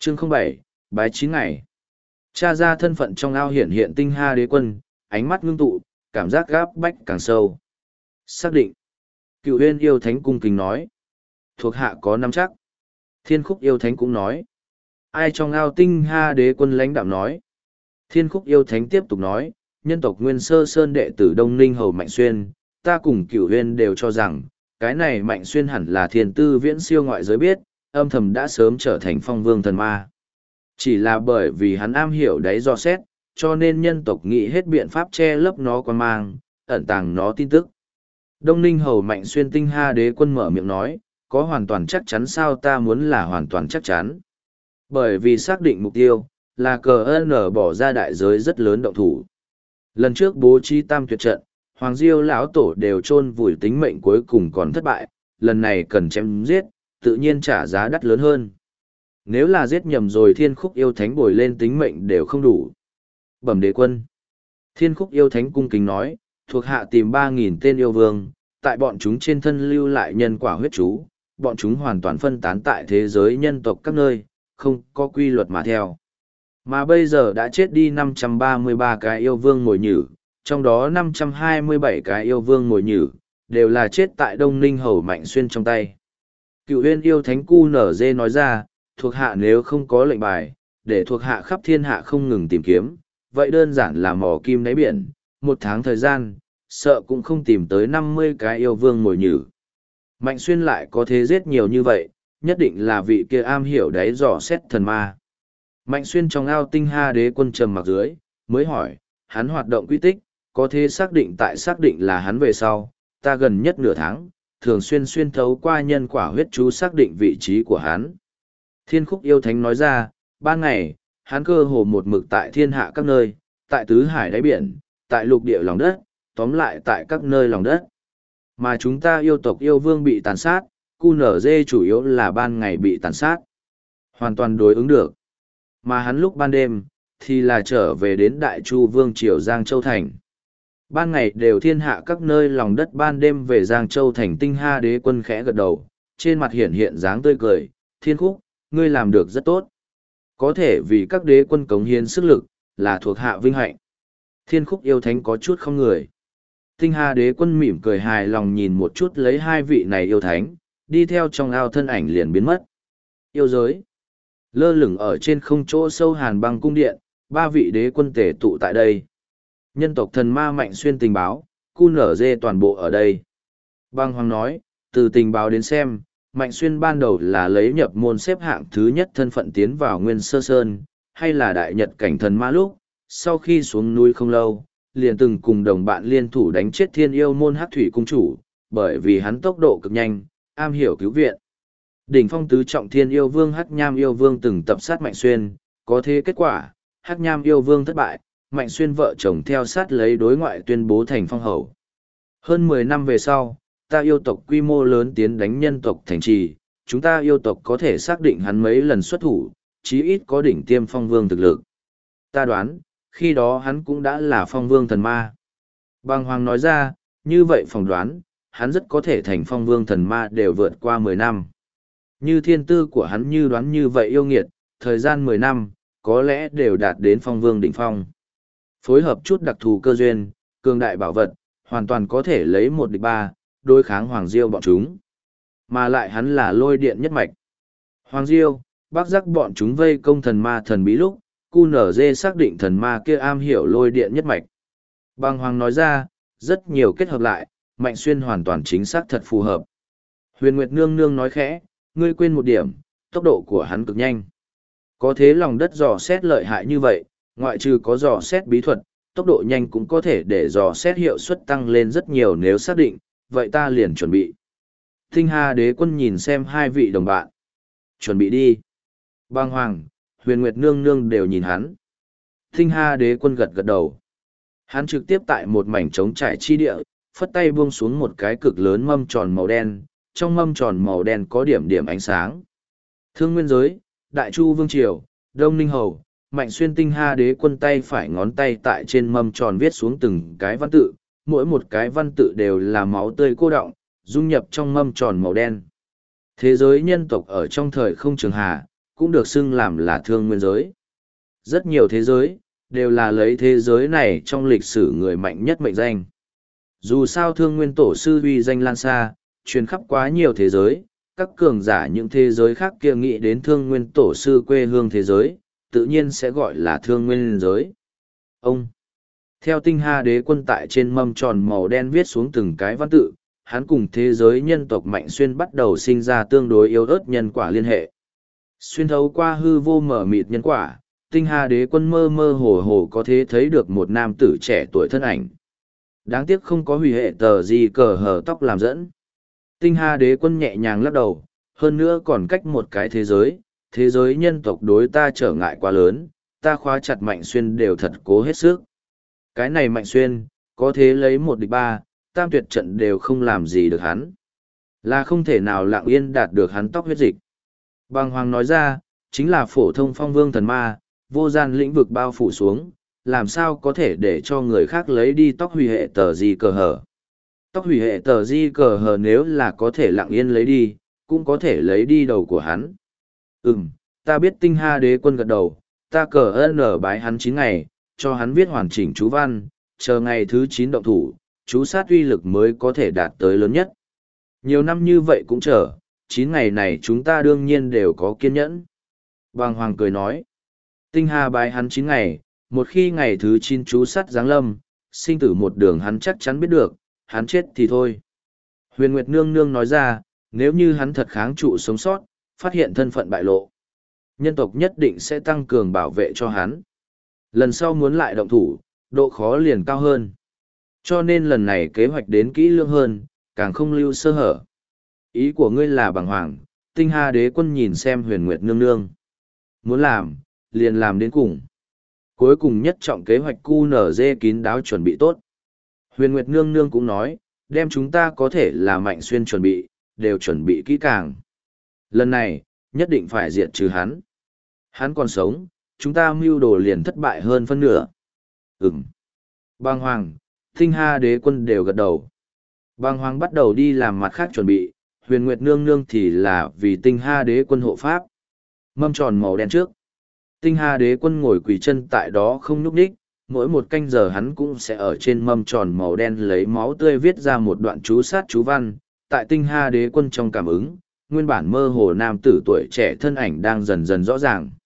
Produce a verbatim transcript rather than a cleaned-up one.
Chương không bảy, bái chín ngày. Tra ra thân phận trong ao hiển hiện tinh ha đế quân, ánh mắt ngưng tụ, cảm giác gáp bách càng sâu. Xác định. Cựu huyên yêu thánh cung kính nói. Thuộc hạ có nắm chắc. Thiên khúc yêu thánh cũng nói. Ai trong ao tinh ha đế quân lãnh đạm nói. Thiên khúc yêu thánh tiếp tục nói, nhân tộc Nguyên Sơ Sơn đệ tử Đông Ninh Hầu Mạnh Xuyên, ta cùng Cửu Huyên đều cho rằng, cái này Mạnh Xuyên hẳn là thiên tư viễn siêu ngoại giới biết, âm thầm đã sớm trở thành phong vương thần ma. Chỉ là bởi vì hắn am hiểu đáy do xét, cho nên nhân tộc nghĩ hết biện pháp che lấp nó quan mang, ẩn tàng nó tin tức. Đông Ninh Hầu Mạnh Xuyên tinh ha đế quân mở miệng nói, có hoàn toàn chắc chắn sao? Ta muốn là hoàn toàn chắc chắn. Bởi vì xác định mục tiêu, là cờ ơn bỏ ra đại giới rất lớn động thủ. Lần trước bố trí tam tuyệt trận, Hoàng Diêu lão tổ đều chôn vùi tính mệnh cuối cùng còn thất bại, lần này cần chém giết, tự nhiên trả giá đắt lớn hơn. Nếu là giết nhầm rồi thiên khúc yêu thánh bồi lên tính mệnh đều không đủ. Bẩm đế quân. Thiên khúc yêu thánh cung kính nói, thuộc hạ tìm ba nghìn tên yêu vương, tại bọn chúng trên thân lưu lại nhân quả huyết chú, bọn chúng hoàn toàn phân tán tại thế giới nhân tộc các nơi, không có quy luật mà theo. Mà bây giờ đã chết đi năm trăm ba mươi ba cái yêu vương mồi nhử, trong đó năm trăm hai mươi bảy cái yêu vương mồi nhử, đều là chết tại Đông Ninh Hầu Mạnh Xuyên trong tay. Cựu huyên yêu thánh cu nở dê nói ra, thuộc hạ nếu không có lệnh bài, để thuộc hạ khắp thiên hạ không ngừng tìm kiếm, vậy đơn giản là mò kim đáy biển, một tháng thời gian, sợ cũng không tìm tới năm mươi cái yêu vương mồi nhử. Mạnh Xuyên lại có thế giết nhiều như vậy, nhất định là vị kia am hiểu đáy dò xét thần ma. Mạnh Xuyên trong ao tinh ha đế quân trầm mặc dưới, mới hỏi, hắn hoạt động quy tích, có thế xác định tại xác định là hắn về sau, ta gần nhất nửa tháng, thường xuyên xuyên thấu qua nhân quả huyết chú xác định vị trí của hắn. Thiên khúc yêu thánh nói ra, ban ngày, hắn cơ hồ một mực tại thiên hạ các nơi, tại tứ hải đáy biển, tại lục địa lòng đất, tóm lại tại các nơi lòng đất. Mà chúng ta yêu tộc yêu vương bị tàn sát, cu nở dê chủ yếu là ban ngày bị tàn sát. Hoàn toàn đối ứng được. Mà hắn lúc ban đêm, thì là trở về đến Đại Chu Vương Triều Giang Châu Thành. Ban ngày đều thiên hạ các nơi lòng đất, ban đêm về Giang Châu Thành. Tinh ha đế quân khẽ gật đầu, trên mặt hiện hiện dáng tươi cười, thiên khúc, ngươi làm được rất tốt. Có thể vì các đế quân cống hiến sức lực, là thuộc hạ vinh hạnh. Thiên khúc yêu thánh có chút không người. Tinh ha đế quân mỉm cười hài lòng nhìn một chút lấy hai vị này yêu thánh, đi theo trong ao thân ảnh liền biến mất. Yêu giới. Lơ lửng ở trên không chỗ sâu hàn băng cung điện, ba vị đế quân tề tụ tại đây. Nhân tộc thần ma Mạnh Xuyên tình báo, cu nở dê toàn bộ ở đây. Băng Hoàng nói, từ tình báo đến xem, Mạnh Xuyên ban đầu là lấy nhập môn xếp hạng thứ nhất thân phận tiến vào Nguyên Sơ Sơn, hay là đại nhật cảnh thần ma lúc, sau khi xuống núi không lâu, liền từng cùng đồng bạn liên thủ đánh chết thiên yêu môn hắc thủy cung chủ, bởi vì hắn tốc độ cực nhanh, am hiểu cứu viện. Đỉnh phong tứ trọng thiên yêu vương Hắc Nham yêu vương từng tập sát Mạnh Xuyên, có thế kết quả, Hắc Nham yêu vương thất bại, Mạnh Xuyên vợ chồng theo sát lấy đối ngoại tuyên bố thành phong hầu. Hơn mười năm về sau, ta yêu tộc quy mô lớn tiến đánh nhân tộc thành trì, chúng ta yêu tộc có thể xác định hắn mấy lần xuất thủ, chí ít có đỉnh tiêm phong vương thực lực. Ta đoán, khi đó hắn cũng đã là phong vương thần ma. Bàng Hoàng nói ra, như vậy phỏng đoán, hắn rất có thể thành phong vương thần ma đều vượt qua mười năm. Như thiên tư của hắn như đoán như vậy yêu nghiệt, thời gian mười năm, có lẽ đều đạt đến phong vương đỉnh phong. Phối hợp chút đặc thù cơ duyên, cường đại bảo vật, hoàn toàn có thể lấy một địch ba, đối kháng Hoàng Diêu bọn chúng. Mà lại hắn là lôi điện nhất mạch. Hoàng Diêu, bác giác bọn chúng vây công thần ma thần bí lúc, cu nở dê xác định thần ma kia am hiểu lôi điện nhất mạch. Bàng Hoàng nói ra, rất nhiều kết hợp lại, Mạnh Xuyên hoàn toàn chính xác thật phù hợp. Huyền Nguyệt Nương Nương nói khẽ, ngươi quên một điểm, tốc độ của hắn cực nhanh. Có thế lòng đất dò xét lợi hại như vậy, ngoại trừ có dò xét bí thuật, tốc độ nhanh cũng có thể để dò xét hiệu suất tăng lên rất nhiều nếu xác định, vậy ta liền chuẩn bị. Tinh ha đế quân nhìn xem hai vị đồng bạn. Chuẩn bị đi. Bàng Hoàng, Huyền Nguyệt Nương Nương đều nhìn hắn. Tinh ha đế quân gật gật đầu. Hắn trực tiếp tại một mảnh trống trải chi địa, phất tay buông xuống một cái cực lớn mâm tròn màu đen, trong mâm tròn màu đen có điểm điểm ánh sáng. Thương Nguyên Giới, Đại Chu Vương Triều, Đông Ninh Hầu, Mạnh Xuyên tinh ha đế quân tay phải ngón tay tại trên mâm tròn viết xuống từng cái văn tự, mỗi một cái văn tự đều là máu tươi cô đọng, dung nhập trong mâm tròn màu đen. Thế giới nhân tộc ở trong thời không trường hà, cũng được xưng làm là thương nguyên giới. Rất nhiều thế giới, đều là lấy thế giới này trong lịch sử người mạnh nhất mệnh danh. Dù sao thương nguyên tổ sư uy danh lan xa, truyền khắp quá nhiều thế giới, các cường giả những thế giới khác kia nghĩ đến thương nguyên tổ sư quê hương thế giới, tự nhiên sẽ gọi là thương nguyên giới. Ông, theo tinh ha đế quân tại trên mâm tròn màu đen viết xuống từng cái văn tự, hắn cùng thế giới nhân tộc Mạnh Xuyên bắt đầu sinh ra tương đối yếu ớt nhân quả liên hệ. Xuyên thấu qua hư vô mở mịt nhân quả, tinh ha đế quân mơ mơ hồ hồ có thể thấy được một nam tử trẻ tuổi thân ảnh. Đáng tiếc không có hủy hệ tờ gì cờ hở tóc làm dẫn. Tinh ha đế quân nhẹ nhàng lắc đầu, hơn nữa còn cách một cái thế giới, thế giới nhân tộc đối ta trở ngại quá lớn, ta khóa chặt Mạnh Xuyên đều thật cố hết sức. Cái này Mạnh Xuyên, có thế lấy một địch ba, tam tuyệt trận đều không làm gì được hắn. Là không thể nào lặng yên đạt được hắn tóc huyết dịch. Bàng Hoàng nói ra, chính là phổ thông phong vương thần ma, vô gian lĩnh vực bao phủ xuống, làm sao có thể để cho người khác lấy đi tóc hủy hệ tờ gì cờ hở. Tóc hủy hệ tờ di cờ hờ nếu là có thể lặng yên lấy đi, cũng có thể lấy đi đầu của hắn. Ừm, ta biết tinh ha đế quân gật đầu, ta cờ ơn ở bái hắn chín ngày, cho hắn viết hoàn chỉnh chú văn, chờ ngày thứ chín động thủ, chú sát uy lực mới có thể đạt tới lớn nhất. Nhiều năm như vậy cũng chờ, chín ngày này chúng ta đương nhiên đều có kiên nhẫn. Bàng Hoàng cười nói, tinh ha bái hắn chín ngày, một khi ngày thứ chín chú sát giáng lâm, sinh tử một đường hắn chắc chắn biết được, hắn chết thì thôi. Huyền Nguyệt Nương Nương nói ra, nếu như hắn thật kháng trụ sống sót, phát hiện thân phận bại lộ, nhân tộc nhất định sẽ tăng cường bảo vệ cho hắn. Lần sau muốn lại động thủ, độ khó liền cao hơn. Cho nên lần này kế hoạch đến kỹ lưỡng hơn, càng không lưu sơ hở. Ý của ngươi là Bàng Hoàng, tinh ha đế quân nhìn xem Huyền Nguyệt Nương Nương. Muốn làm, liền làm đến cùng. Cuối cùng nhất trọng kế hoạch cu nở dê kín đáo chuẩn bị tốt. Huyền Nguyệt Nương Nương cũng nói, đem chúng ta có thể là Mạnh Xuyên chuẩn bị, đều chuẩn bị kỹ càng. Lần này, nhất định phải diệt trừ hắn. Hắn còn sống, chúng ta mưu đồ liền thất bại hơn phân nửa. Ừm. Bàng Hoàng, tinh ha đế quân đều gật đầu. Bàng Hoàng bắt đầu đi làm mặt khác chuẩn bị, Huyền Nguyệt Nương Nương thì là vì tinh ha đế quân hộ pháp. Mâm tròn màu đen trước. Tinh ha đế quân ngồi quỳ chân tại đó không nhúc nhích, mỗi một canh giờ hắn cũng sẽ ở trên mâm tròn màu đen lấy máu tươi viết ra một đoạn chú sát chú văn. Tại tinh ha đế quân trong cảm ứng, nguyên bản mơ hồ nam tử tuổi trẻ thân ảnh đang dần dần rõ ràng.